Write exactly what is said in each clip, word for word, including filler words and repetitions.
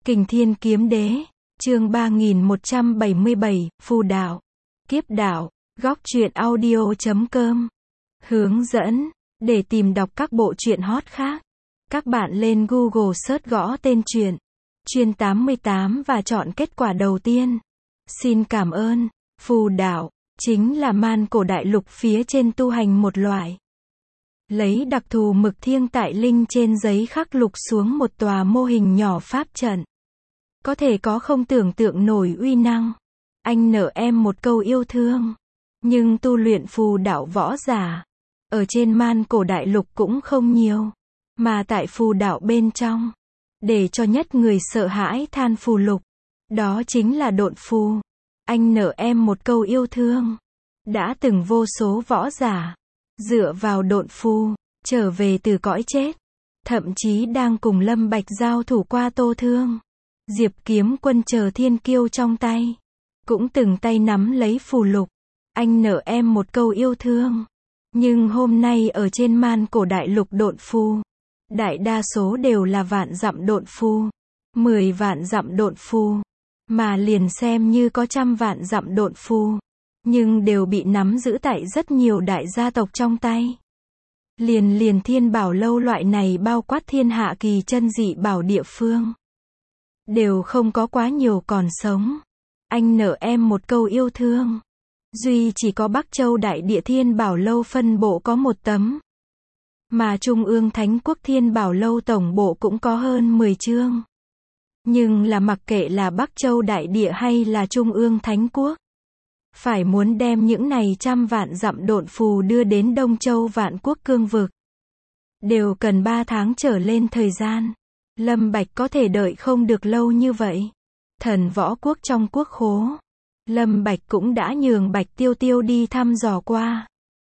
Kình Thiên Kiếm Đế, chương ba nghìn một trăm bảy mươi bảy, Phù Đạo, Kiếp Đạo, Góc truyện audio chấm com. Hướng dẫn, để tìm đọc các bộ truyện hot khác, các bạn lên Google search gõ tên truyện, Truyện tám mươi tám và chọn kết quả đầu tiên. Xin cảm ơn. Phù Đạo, chính là man cổ đại lục phía trên tu hành một loại. Lấy đặc thù mực thiêng tại linh trên giấy khắc lục xuống một tòa mô hình nhỏ pháp trận. Có thể có không tưởng tượng nổi uy năng. Anh nợ em một câu yêu thương. Nhưng tu luyện phù đạo võ giả ở trên man cổ đại lục cũng không nhiều. Mà tại phù đạo bên trong, để cho nhất người sợ hãi than phù lục, đó chính là độn phù. Anh nợ em một câu yêu thương. Đã từng vô số võ giả dựa vào độn phù trở về từ cõi chết, thậm chí đang cùng Lâm Bạch giao thủ qua Tô Thương, Diệp Kiếm Quân chờ thiên kiêu trong tay, cũng từng tay nắm lấy phù lục. Anh nợ em một câu yêu thương. Nhưng hôm nay ở trên man cổ đại lục độn phù, đại đa số đều là vạn dặm độn phù, mười vạn dặm độn phù, mà liền xem như có trăm vạn dặm độn phù, nhưng đều bị nắm giữ tại rất nhiều đại gia tộc trong tay. Liền liền Thiên Bảo Lâu loại này bao quát thiên hạ kỳ chân dị bảo địa phương, đều không có quá nhiều còn sống. Anh nợ em một câu yêu thương. Duy chỉ có Bắc Châu Đại Địa Thiên Bảo Lâu phân bộ có một tấm. Mà Trung ương Thánh Quốc Thiên Bảo Lâu tổng bộ cũng có hơn mười chương. Nhưng là mặc kệ là Bắc Châu Đại Địa hay là Trung ương Thánh Quốc, phải muốn đem những này trăm vạn dặm độn phù đưa đến Đông Châu Vạn Quốc cương vực, đều cần ba tháng trở lên thời gian. Lâm Bạch có thể đợi không được lâu như vậy. Thần Võ Quốc trong quốc khố, Lâm Bạch cũng đã nhường Bạch Tiêu Tiêu đi thăm dò qua.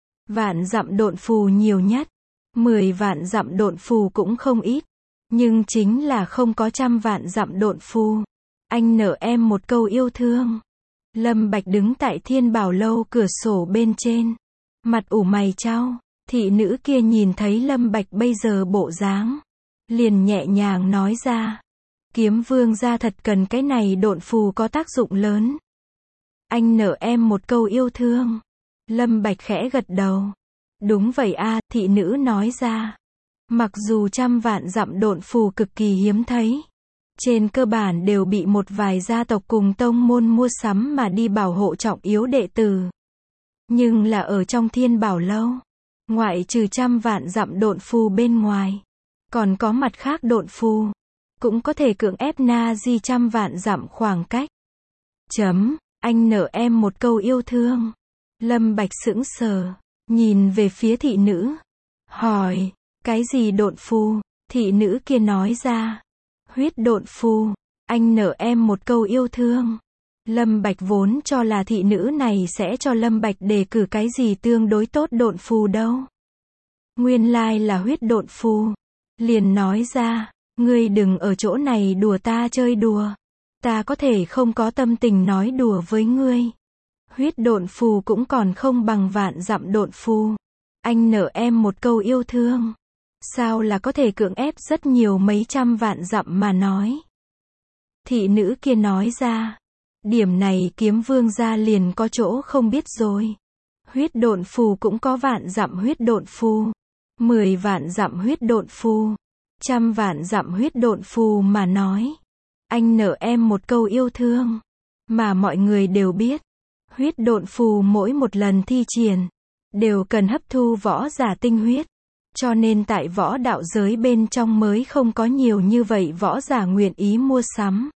Vạn dặm độn phù nhiều nhất, mười vạn dặm độn phù cũng không ít, nhưng chính là không có trăm vạn dặm độn phù. Anh nợ em một câu yêu thương. Lâm Bạch đứng tại Thiên Bảo Lâu cửa sổ bên trên, mặt ủ mày chau. Thị nữ kia nhìn thấy Lâm Bạch bây giờ bộ dáng, liền nhẹ nhàng nói ra, Kiếm Vương gia thật cần cái này độn phù có tác dụng lớn. Anh nợ em một câu yêu thương. Lâm Bạch khẽ gật đầu. Đúng vậy a, thị nữ nói ra. Mặc dù trăm vạn dặm độn phù cực kỳ hiếm thấy, trên cơ bản đều bị một vài gia tộc cùng tông môn mua sắm mà đi bảo hộ trọng yếu đệ tử. Nhưng là ở trong Thiên Bảo Lâu, ngoại trừ trăm vạn dặm độn phù bên ngoài, còn có mặt khác độn phù, cũng có thể cưỡng ép na di trăm vạn dặm khoảng cách. Chấm, anh nợ em một câu yêu thương. Lâm Bạch sững sờ, nhìn về phía thị nữ, hỏi, cái gì độn phù? Thị nữ kia nói ra, huyết độn phù. Anh nợ em một câu yêu thương. Lâm Bạch vốn cho là thị nữ này sẽ cho Lâm Bạch đề cử cái gì tương đối tốt độn phù đâu. Nguyên lai là huyết độn phù. Liền nói ra, ngươi đừng ở chỗ này đùa ta chơi đùa. Ta có thể không có tâm tình nói đùa với ngươi. Huyết độn phù cũng còn không bằng vạn dặm độn phù. Anh nợ em một câu yêu thương. Sao là có thể cưỡng ép rất nhiều mấy trăm vạn dặm mà nói. Thị nữ kia nói ra, điểm này Kiếm Vương gia liền có chỗ không biết rồi. Huyết độn phù cũng có vạn dặm huyết độn phù, mười vạn dặm huyết độn phù, trăm vạn dặm huyết độn phù mà nói. Anh nợ em một câu yêu thương. Mà mọi người đều biết, huyết độn phù mỗi một lần thi triển, đều cần hấp thu võ giả tinh huyết. Cho nên tại võ đạo giới bên trong mới không có nhiều như vậy võ giả nguyện ý mua sắm.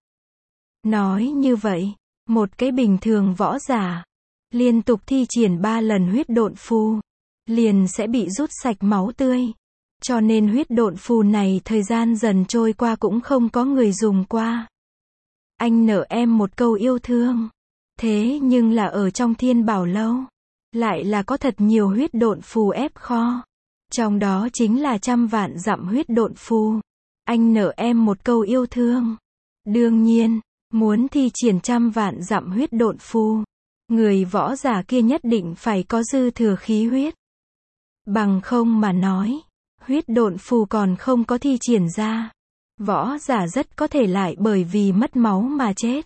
Nói như vậy, một cái bình thường võ giả, liên tục thi triển ba lần huyết độn phù, liền sẽ bị rút sạch máu tươi. Cho nên huyết độn phù này thời gian dần trôi qua cũng không có người dùng qua. Anh nợ em một câu yêu thương. Thế nhưng là ở trong Thiên Bảo Lâu, lại là có thật nhiều huyết độn phù ép kho. Trong đó chính là trăm vạn dặm huyết độn phù. Anh nợ em một câu yêu thương. Đương nhiên, muốn thi triển trăm vạn dặm huyết độn phù, người võ giả kia nhất định phải có dư thừa khí huyết. Bằng không mà nói, huyết độn phù còn không có thi triển ra, Võ giả rất có thể lại bởi vì mất máu mà chết.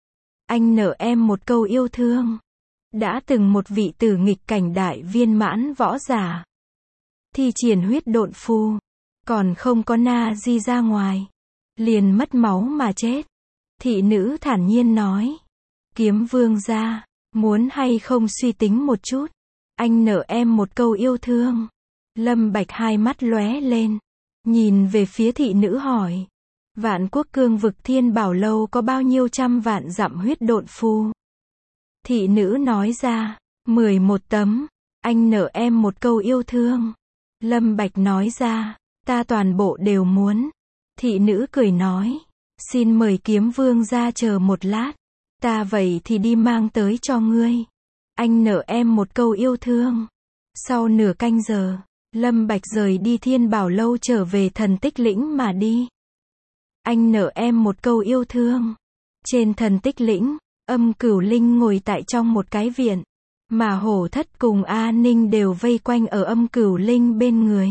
Anh nợ em một câu yêu thương. Đã từng một vị tử nghịch cảnh đại viên mãn võ giả. Thi triển huyết độn phu. Còn không có na di ra ngoài. Liền mất máu mà chết. Thị nữ thản nhiên nói. Kiếm vương gia, muốn hay không suy tính một chút. Anh nợ em một câu yêu thương. Lâm Bạch hai mắt lóe lên. Nhìn về phía thị nữ hỏi. Vạn Quốc Cương vực Thiên Bảo Lâu có bao nhiêu trăm vạn dặm huyết độn phu? Thị nữ nói ra. mười một tấm. Anh nợ em một câu yêu thương. Lâm Bạch nói ra. Ta toàn bộ đều muốn. Thị nữ cười nói. Xin mời kiếm vương ra chờ một lát. Ta vậy thì đi mang tới cho ngươi. Anh nợ em một câu yêu thương. Sau nửa canh giờ, Lâm Bạch rời đi Thiên Bảo Lâu trở về Thần Tích Lĩnh mà đi. Anh nợ em một câu yêu thương. Trên Thần Tích Lĩnh, Âm Cửu Linh ngồi tại trong một cái viện. Mà Hổ Thất cùng A Ninh đều vây quanh ở Âm Cửu Linh bên người.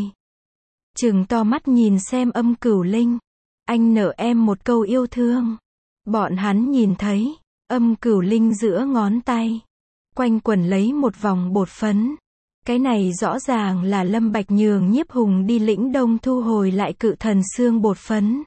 Trừng to mắt nhìn xem Âm Cửu Linh. Anh nợ em một câu yêu thương. Bọn hắn nhìn thấy, Âm Cửu Linh giữa ngón tay. Quanh quẩn lấy một vòng bột phấn. Cái này rõ ràng là Lâm Bạch nhường Nhiếp Hùng đi Lĩnh Đông thu hồi lại cự thần xương bột phấn.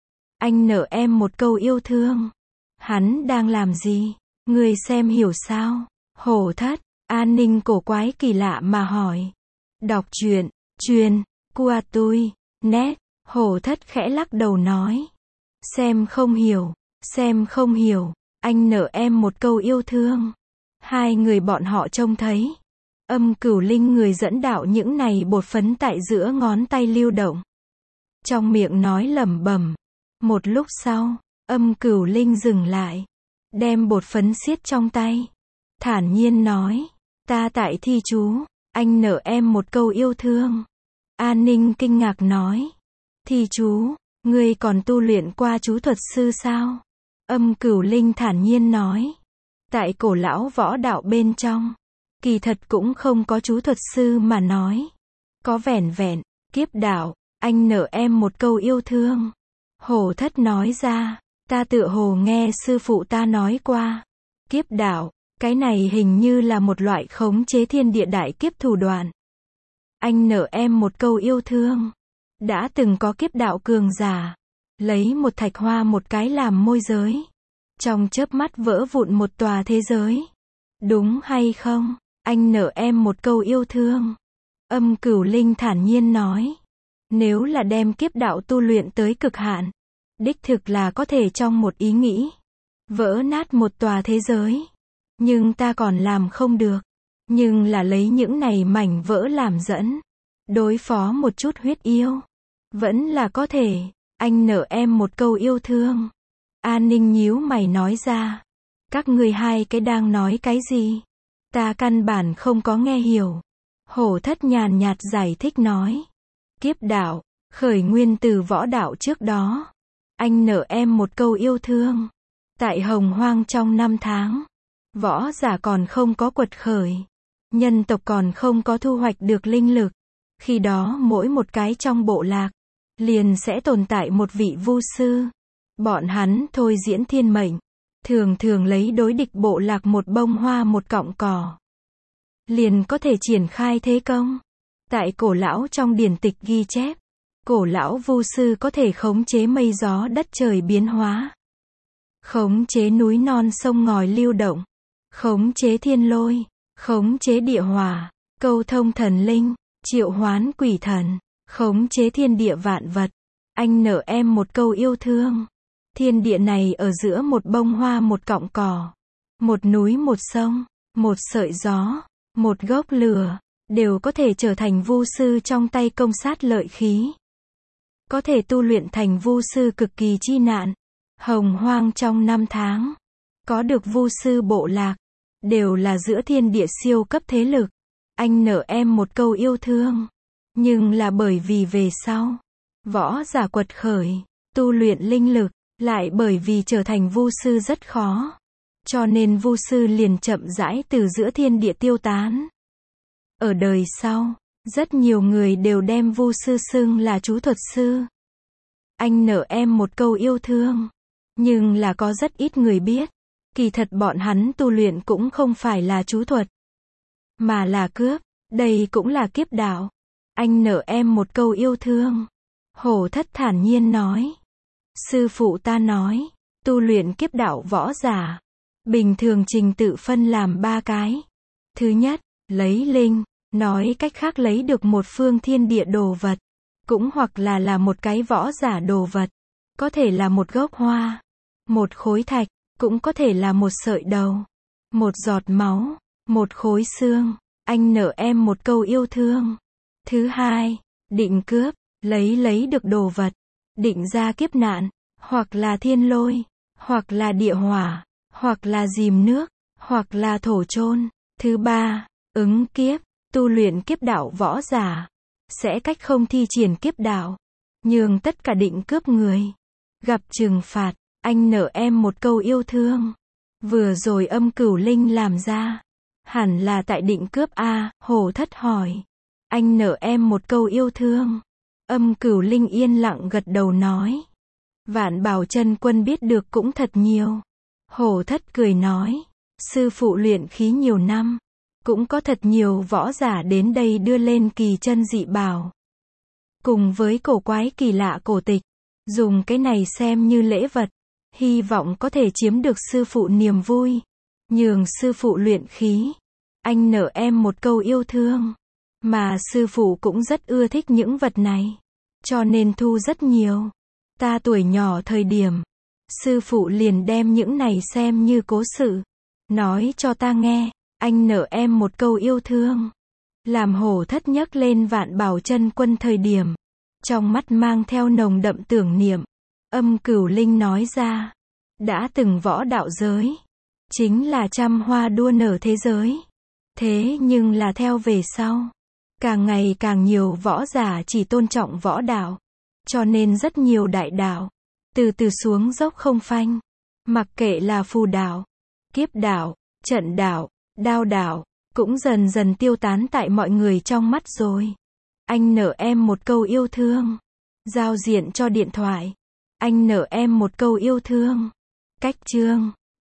Anh nợ em một câu yêu thương. Hắn đang làm gì? Người xem hiểu sao? Hổ Thất, An Ninh cổ quái kỳ lạ mà hỏi. Đọc truyện, truyền, qua tôi, nét, Hổ Thất khẽ lắc đầu nói. Xem không hiểu, xem không hiểu, anh nợ em một câu yêu thương. Hai người bọn họ trông thấy. Âm Cửu Linh người dẫn đạo những này bột phấn tại giữa ngón tay lưu động. Trong miệng nói lẩm bẩm. Một lúc sau, Âm Cửu Linh dừng lại. Đem bột phấn siết trong tay. Thản nhiên nói. Ta tại thi chú. Anh nợ em một câu yêu thương. An Ninh kinh ngạc nói. Thi chú, ngươi còn tu luyện qua chú thuật sư sao? Âm Cửu Linh thản nhiên nói. Tại cổ lão võ đạo bên trong, kỳ thật cũng không có chú thuật sư mà nói. Có vẻn vẹn, kiếp đạo, anh nợ em một câu yêu thương. Hổ Thất nói ra, ta tựa hồ nghe sư phụ ta nói qua. Kiếp đạo, cái này hình như là một loại khống chế thiên địa đại kiếp thủ đoạn. Anh nợ em một câu yêu thương. Đã từng có kiếp đạo cường giả, lấy một thạch hoa một cái làm môi giới. Trong chớp mắt vỡ vụn một tòa thế giới. Đúng hay không? Anh nợ em một câu yêu thương. Âm Cửu Linh thản nhiên nói. Nếu là đem kiếp đạo tu luyện tới cực hạn, đích thực là có thể trong một ý nghĩ vỡ nát một tòa thế giới. Nhưng ta còn làm không được. Nhưng là lấy những này mảnh vỡ làm dẫn, đối phó một chút huyết yêu, vẫn là có thể. Anh nợ em một câu yêu thương. An Ninh nhíu mày nói ra. Các ngươi hai cái đang nói cái gì? Ta căn bản không có nghe hiểu. Hổ Thất nhàn nhạt giải thích nói. Kiếp đạo, khởi nguyên từ võ đạo trước đó. Anh nợ em một câu yêu thương. Tại Hồng Hoang trong năm tháng, võ giả còn không có quật khởi. Nhân tộc còn không có thu hoạch được linh lực. Khi đó mỗi một cái trong bộ lạc, liền sẽ tồn tại một vị vu sư. Bọn hắn thôi diễn thiên mệnh. Thường thường lấy đối địch bộ lạc một bông hoa một cọng cỏ. Liền có thể triển khai thế công. Tại cổ lão trong điển tịch ghi chép. Cổ lão vu sư có thể khống chế mây gió đất trời biến hóa. Khống chế núi non sông ngòi lưu động. Khống chế thiên lôi. Khống chế địa hỏa. Câu thông thần linh. Triệu hoán quỷ thần. Khống chế thiên địa vạn vật. Anh nợ em một câu yêu thương. Thiên địa này ở giữa một bông hoa một cọng cỏ. Một núi một sông. Một sợi gió. Một gốc lửa. Đều có thể trở thành vu sư trong tay công sát lợi khí. Có thể tu luyện thành vu sư cực kỳ chi nạn. Hồng Hoang trong năm tháng. Có được vu sư bộ lạc. Đều là giữa thiên địa siêu cấp thế lực. Anh nợ em một câu yêu thương. Nhưng là bởi vì về sau, võ giả quật khởi, tu luyện linh lực, lại bởi vì trở thành vu sư rất khó. Cho nên vu sư liền chậm rãi từ giữa thiên địa tiêu tán. Ở đời sau, rất nhiều người đều đem vu sư xưng là chú thuật sư. anh nợ em một câu yêu thương. Nhưng là có rất ít người biết. Kỳ thật bọn hắn tu luyện cũng không phải là chú thuật, mà là cướp. Đây cũng là kiếp đạo. Anh nợ em một câu yêu thương. Hổ thất thản nhiên nói. Sư phụ ta nói, tu luyện kiếp đạo võ giả, bình thường trình tự phân làm ba cái. Thứ nhất, lấy linh, nói cách khác lấy được một phương thiên địa đồ vật, cũng hoặc là là một cái võ giả đồ vật, có thể là một gốc hoa, một khối thạch, cũng có thể là một sợi đầu, một giọt máu, một khối xương. Anh nợ em một câu yêu thương. Thứ hai, định cướp, lấy lấy được đồ vật, định ra kiếp nạn, hoặc là thiên lôi, hoặc là địa hỏa, hoặc là dìm nước, hoặc là thổ chôn. Thứ ba, ứng kiếp, tu luyện kiếp đạo võ giả, sẽ cách không thi triển kiếp đạo, nhường tất cả định cướp người gặp trừng phạt. Anh nợ em một câu yêu thương. Vừa rồi âm cửu linh làm ra, hẳn là tại định cướp a? Hổ thất hỏi. Anh nợ em một câu yêu thương. Âm cửu linh yên lặng gật đầu nói. Vạn Bảo Chân Quân biết được cũng thật nhiều. Hổ thất cười nói. Sư phụ luyện khí nhiều năm, cũng có thật nhiều võ giả đến đây đưa lên kỳ chân dị bảo, cùng với cổ quái kỳ lạ cổ tịch, dùng cái này xem như lễ vật, hy vọng có thể chiếm được sư phụ niềm vui, nhường sư phụ luyện khí. Anh nợ em một câu yêu thương, mà sư phụ cũng rất ưa thích những vật này, cho nên thu rất nhiều. Ta tuổi nhỏ thời điểm, sư phụ liền đem những này xem như cố sự, nói cho ta nghe. Anh nợ em một câu yêu thương. Làm Hổ thất nhấc lên Vạn Bảo Chân Quân thời điểm, trong mắt mang theo nồng đậm tưởng niệm. Âm cửu linh nói ra, đã từng võ đạo giới, chính là trăm hoa đua nở thế giới. Thế nhưng là theo về sau, càng ngày càng nhiều võ giả chỉ tôn trọng võ đạo, cho nên rất nhiều đại đạo, từ từ xuống dốc không phanh. Mặc kệ là phù đạo, kiếp đạo, trận đạo, đao đạo, cũng dần dần tiêu tán tại mọi người trong mắt rồi. Anh nợ em một câu yêu thương. Giao diện cho điện thoại. Anh nợ em một câu yêu thương. Cách chương